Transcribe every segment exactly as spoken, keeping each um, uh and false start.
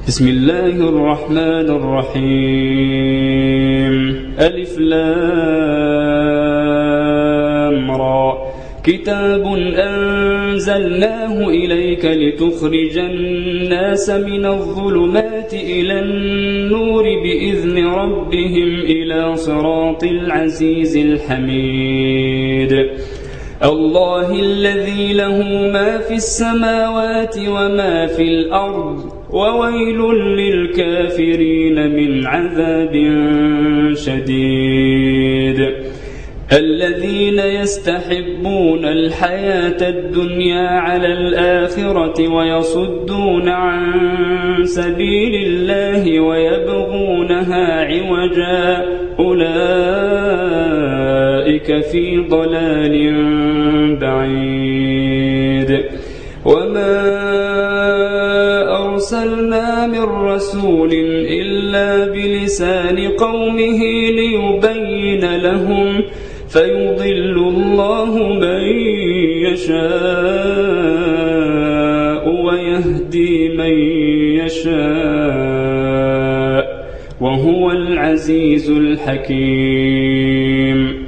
بسم الله الرحمن الرحيم ألف لام را كتاب أنزلناه إليك لتخرج الناس من الظلمات إلى النور بإذن ربهم إلى صراط العزيز الحميد الله الذي له ما في السماوات وما في الأرض وويل للكافرين من عذاب شديد الذين يستحبون الحياة الدنيا على الآخرة ويصدون عن سبيل الله ويبغونها عوجا أولئك في ضلال بعيد وما أرسلنا من رسول إلا بلسان قومه ليبين لهم فيضل الله من يشاء ويهدي من يشاء وهو العزيز الحكيم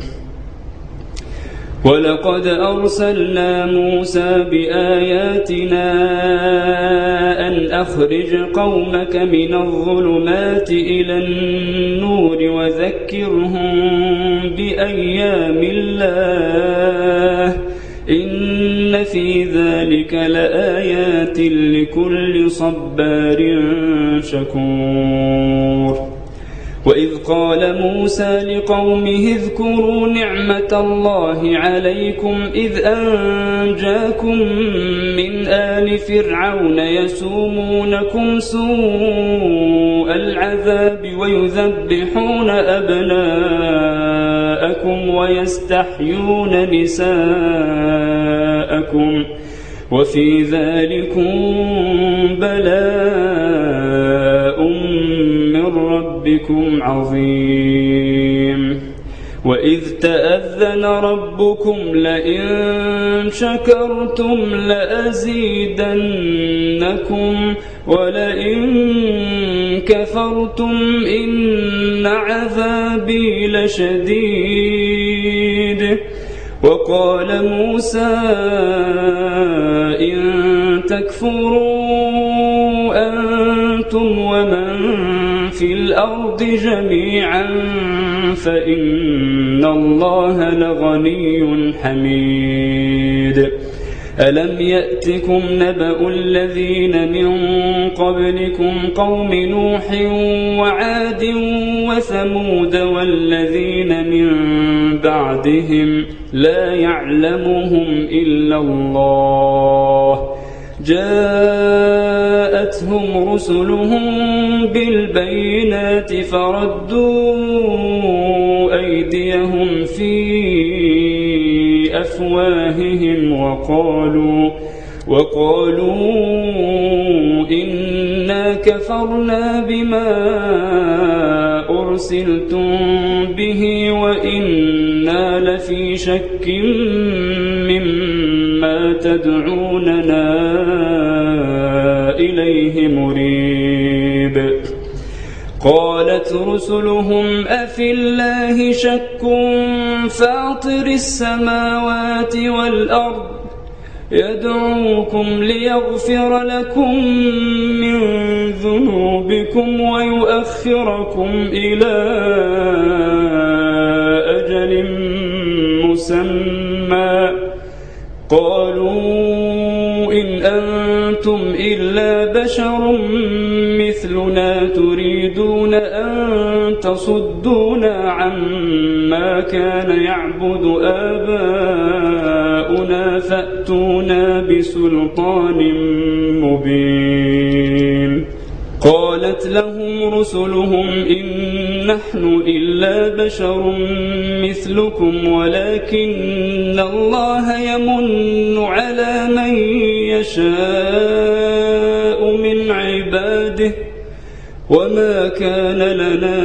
ولقد أرسلنا موسى بآياتنا أن أخرج قومك من الظلمات إلى النور وذكرهم بأيام الله إن في ذلك لآيات لكل صبار شكور وإذ قال موسى لقومه اذكروا نعمة الله عليكم إذ أنجاكم من آل فرعون يسومونكم سوء العذاب ويذبحون أبناءكم ويستحيون نساءكم وفي ذلكم بلاء من ربكم عظيم وإذ تأذن ربكم لئن شكرتم لأزيدنكم ولئن كفرتم إن عذابي لشديد وقال موسى إن تكفروا أنتم ومن في الأرض جميعا فإن الله لغني حميد ألم يأتكم نبأ الذين من قبلكم قوم نوح وعاد وثمود والذين من بعدهم لا يعلمهم إلا الله جاءتهم رسلهم بالبينات فردوا أيديهم في أفواههم وقالوا وقالوا إنا كفرنا بما أرسلتم به وإنا لفي شك مما تدعوننا إليه مريب قالت رسلهم أفي الله شك فاطر السماوات والأرض يدعوكم ليغفر لكم من ذنوبكم ويؤخركم إلى أجل مسمى قالوا إن أنتم إلا بشر مثلنا تريدون أن تصدونا عما كان يعبد آباؤنا فأتونا بسلطان مبين قالت لهم رسلهم إن نحن إلا بشر مثلكم ولكن الله يمن على من يشاء من عباده وما كان لنا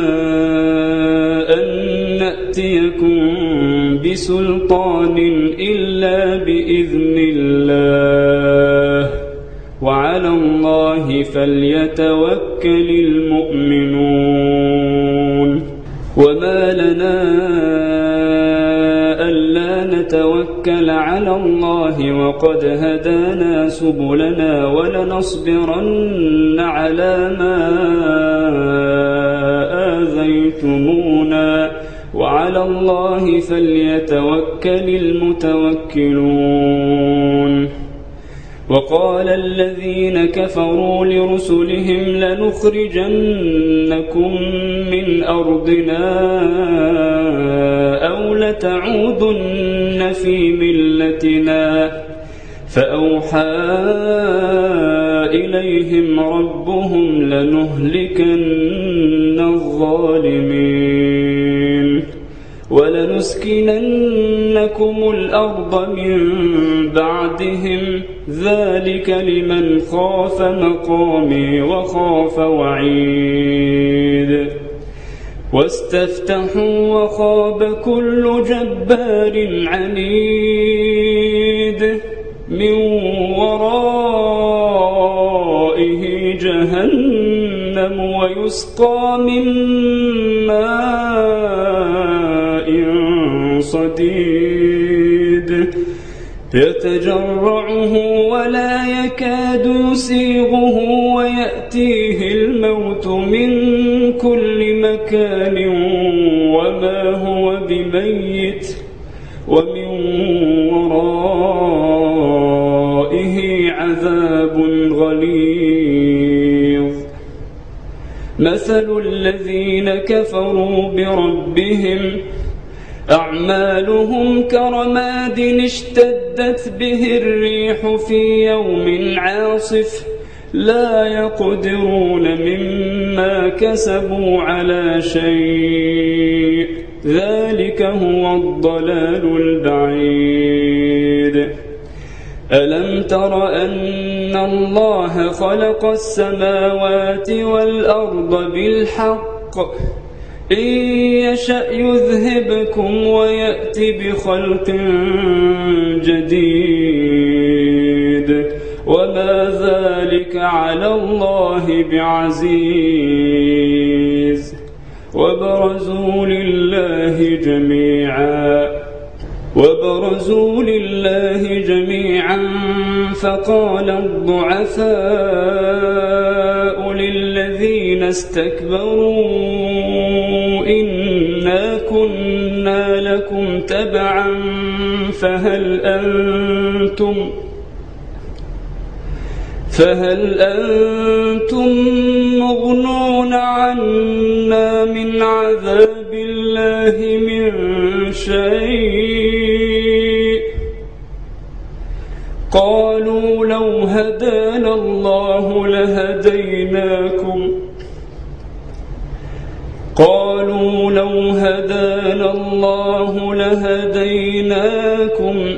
أن نأتيكم بسلطان إلا بإذن الله وعلى الله الله فليتوكل المؤمنون وما لنا ألا نتوكل على الله وقد هدانا سبلنا ولنصبرن على ما آذيتمونا وعلى الله فليتوكل المتوكلون وقال الذين كفروا لرسلهم لنخرجنكم من أرضنا أو لتعودن في ملتنا فأوحى إليهم ربهم لنهلكن الظالمين ولنسكننكم الأرض من بعدهم ذلك لمن خاف مقامي وخاف وعيد واستفتحوا وخاب كل جبار عنيد من ورائه جهنم ويسقى من ماء صديد يتجرعه ولا يكاد يسيغه ويأتيه الموت من كل مكان وما هو بميت ومن ورائه عذاب غليظ مثل الذين كفروا بربهم أعمالهم كرماد اشتدت به الريح في يوم عاصف لا يقدرون مما كسبوا على شيء ذلك هو الضلال البعيد ألم تر أن الله خلق السماوات والأرض بالحق إن يشأ يذهبكم ويأتي بخلق جديد وما ذلك على الله بعزيز وبرزوا لله جميعا وبرزوا لله جميعا فقال الضعفاء للذين استكبروا إنا كنا لكم تبعا فهل أنتم فهل أنتم مغنون عنا من عذاب الله من شيء قالوا لو هدانا الله لهديناكم قالوا لو هدانا الله لهديناكم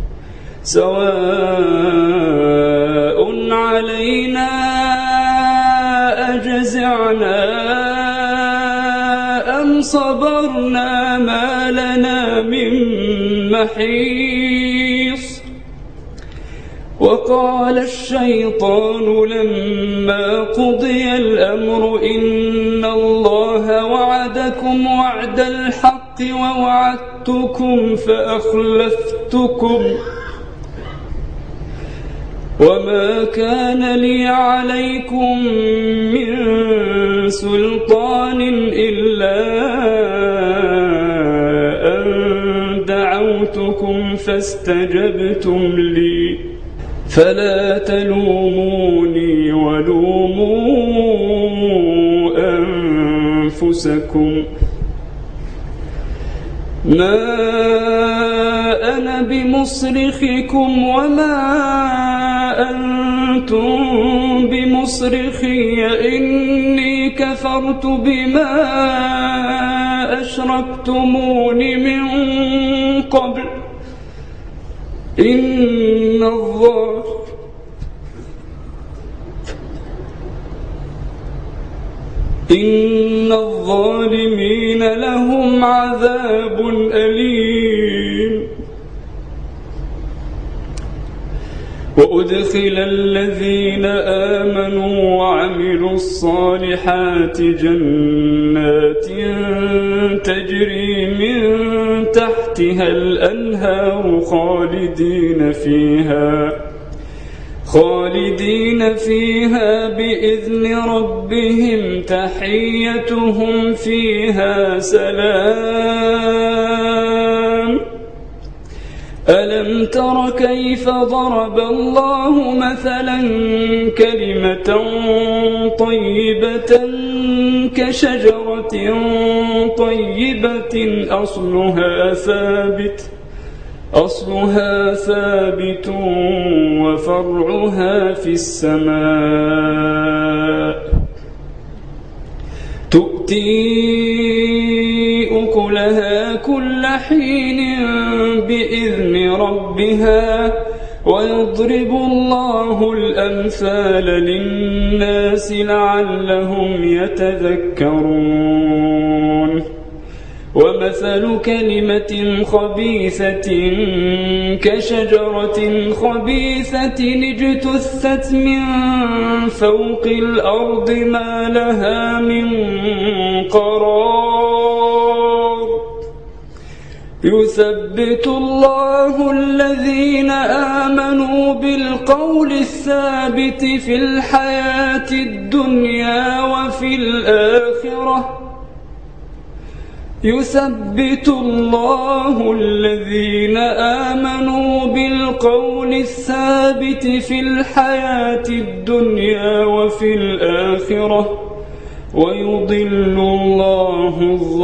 سواء علينا أجزعنا أم صبرنا ما لنا من محيص وقال الشيطان لما قضي الأمر إن الله وعدكم وعد الحق ووعدتكم فأخلفتكم وما كان لي عليكم من سلطان إلا أن دعوتكم فاستجبتم لي فلا تلوموني ولوموا أنفسكم ما أنا بمصرخكم وما أنتم بمصرخي إني كفرت بما أشركتمون من قبل إن الظالمين إن الظالمين لهم عذاب أليم وأدخل الذين آمنوا وعملوا الصالحات جنات تجري من تحتها الأنهار خالدين فيها خالدين فيها بإذن ربهم تحيتهم فيها سلام. ألم تر كيف ضرب الله مثلا كلمة طيبة كشجرة طيبة أصلها ثابت أصلها ثابت وفرعها في السماء تؤتي أكلها كل حين بإذن ربها ويضرب الله الأمثال للناس لعلهم يتذكرون. ومثل كلمة خبيثة كشجرة خبيثة اجتثت من فوق الأرض ما لها من قرار. يثبت الله الذين آمنوا بالقول الثابت في الحياة الدنيا وفي الآخرة يثبت الله الذين آمنوا بالقول الثابت في الحياة الدنيا وفي الآخرة ويضل الله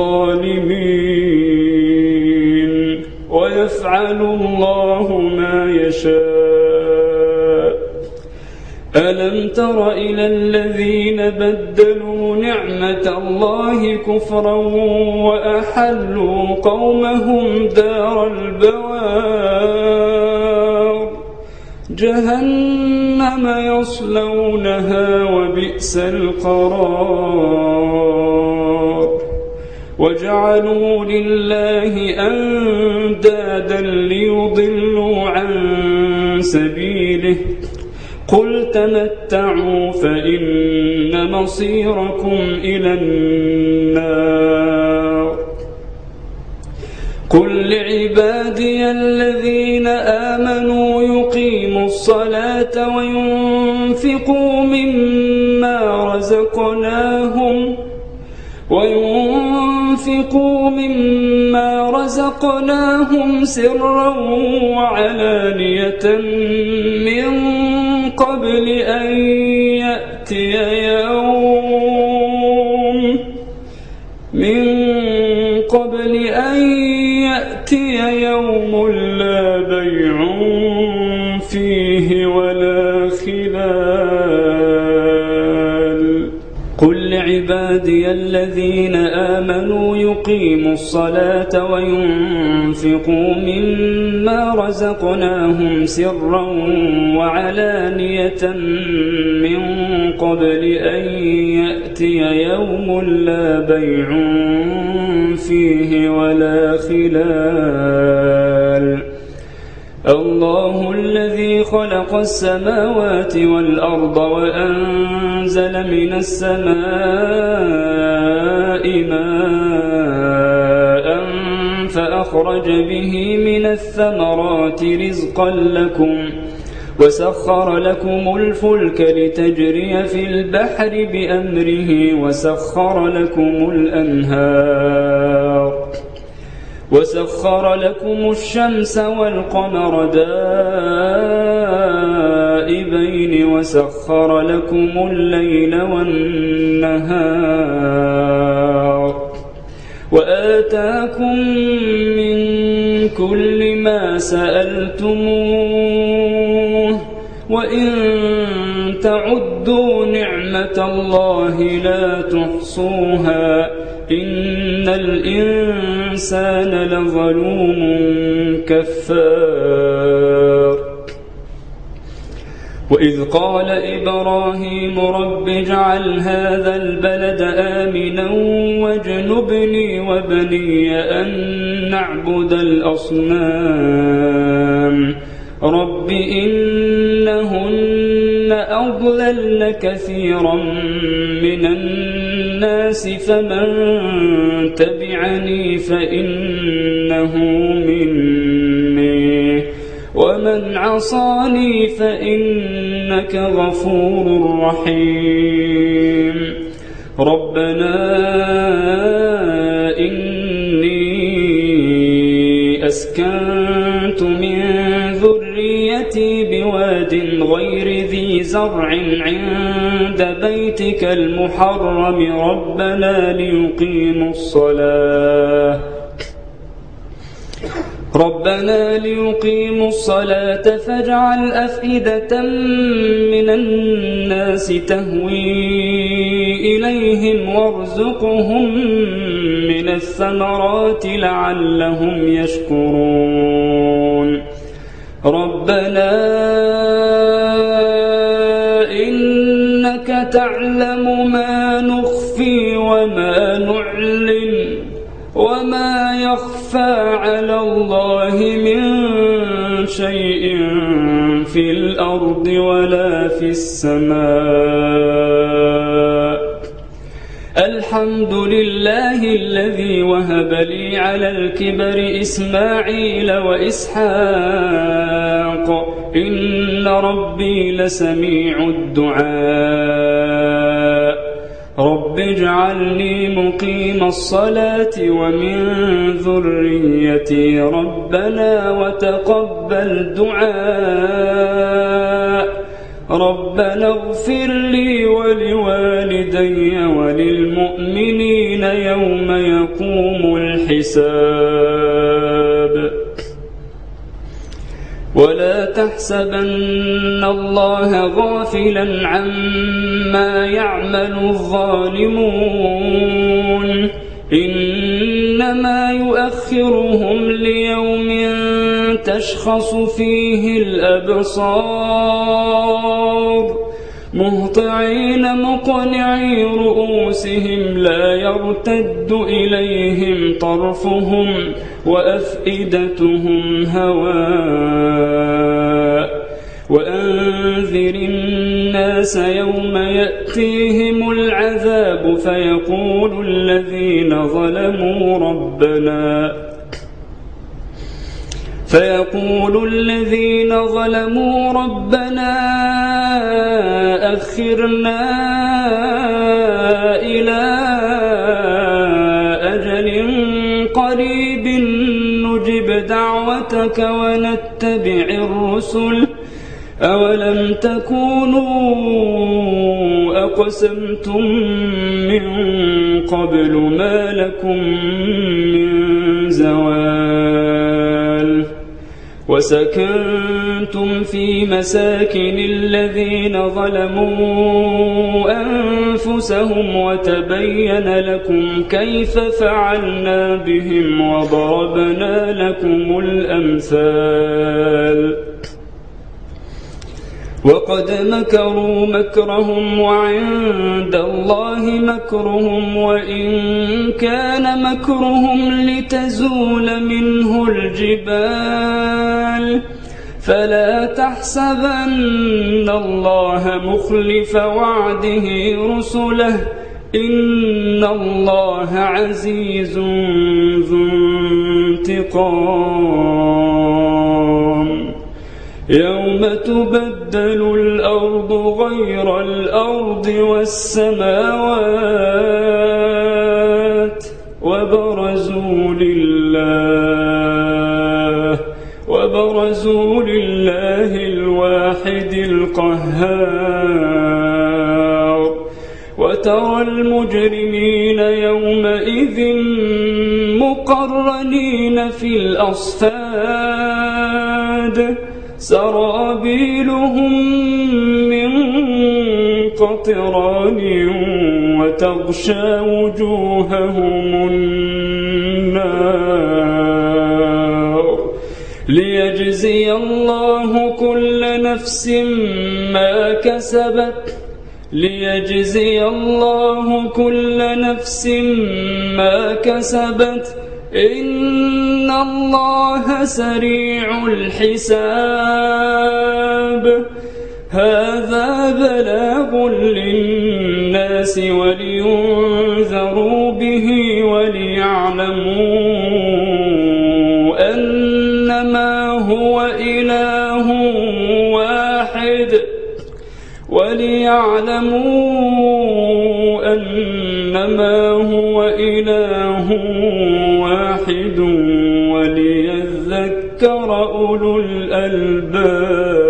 الظالمين ويفعل الله ما يشاء. ألم تر إلى الذين بدلوا نعمة الله كفرا وأحلوا قومهم دار البوار جهنم يصلونها وبئس القرار. وجعلوا لله أندادا ليضلوا عن سبيله قل تمتعوا فإن مصيركم إلى النار. قل لعبادي الذين آمنوا يقيموا الصلاة وينفقوا مما رزقناهم وينفقوا مما رزقناهم سرا وعلانية من قبل أن يأتي يوم من قبل أن يأتي يوم لا بيع فيه ولا خلال. قل لعبادي الذين آمنوا يقيموا الصلاة وينفقوا مما رزقناهم سرا وعلانية من قبل أن يأتي يوم لا بيع فيه ولا خلال. الله الذي خلق السماوات والأرض وأنزل من السماء ماء فأخرج به من الثمرات رزقا لكم وسخر لكم الفلك لتجري في البحر بأمره وسخر لكم الأنهار وسخر لكم الشمس والقمر دائبين وسخر لكم الليل والنهار وآتاكم من كل ما سألتموه وإن تعدوا نعمة الله لا تحصوها إن الإنسان لظلوم كفار. وإذ قال إبراهيم رب اجعل هذا البلد آمنا واجنبني وبني أن نعبد الأصنام رب إنهن أضللن كثيرا من الناس فمن تبعني فإنه مني ومن عصاني فإنك غفور رحيم ربنا إني أسكنت من ذريتي بواد غير ذي زرع عند بيتك المحرم ربنا ليقيموا الصلاة ربنا ليقيموا الصلاة فاجعل أفئدة من الناس تهوي إليهم وارزقهم من الثمرات لعلهم يشكرون ربنا إنك تعلم ما نخفي وما نعلن وما يخفى على الله من شيء في الأرض ولا في السماء الحمد لله الذي وهب لي على الكبر إسماعيل وإسحاق إن ربي لسميع الدعاء رب اجعلني مقيم الصلاة ومن ذريتي ربنا وتقبل دعاء ربنا اغفر لي ولوالدي وللمؤمنين يوم يقوم الحساب ولا تحسبن الله غافلا عما يعمل الظالمون إنما يؤخرهم ليوم تشخص فيه الأبصار مهطعين مقنعي رؤوسهم لا يرتد إليهم طرفهم وأفئدتهم هواء وأنذر الناس يوم يأتيهم العذاب فيقول الذين ظلموا ربنا فيقول الذين ظلموا ربنا أخرنا إلى أجل قريب نجب دعوتك ونتبع الرسل أولم تكونوا أقسمتم من قبل ما لكم من زوال وسكنتم في مساكن الذين ظلموا أنفسهم وتبين لكم كيف فعلنا بهم وضربنا لكم الأمثال وقد مكروا مكرهم وعند الله مكرهم وإن كان مكرهم لتزول منه الجبال فلا تحسبن الله مخلف وعده رسله إن الله عزيز ذو انتقام يوم تبدل الأرض غير الأرض والسماوات وبرزوا لله وبرزوا لله الواحد القهار وترى المجرمين يومئذ مقرنين في الأصفاد سرابيلهم من قطران وتغشى وجوههم النار ليجزي الله كل نفس ما كسبت ليجزي الله كل نفس ما كسبت إن الله سريع الحساب. هذا بلاغ للناس ولينذروا به وليعلموا أنما هو إله واحد وليعلموا أنما هو إله واحد وليذكر أولو الألباب.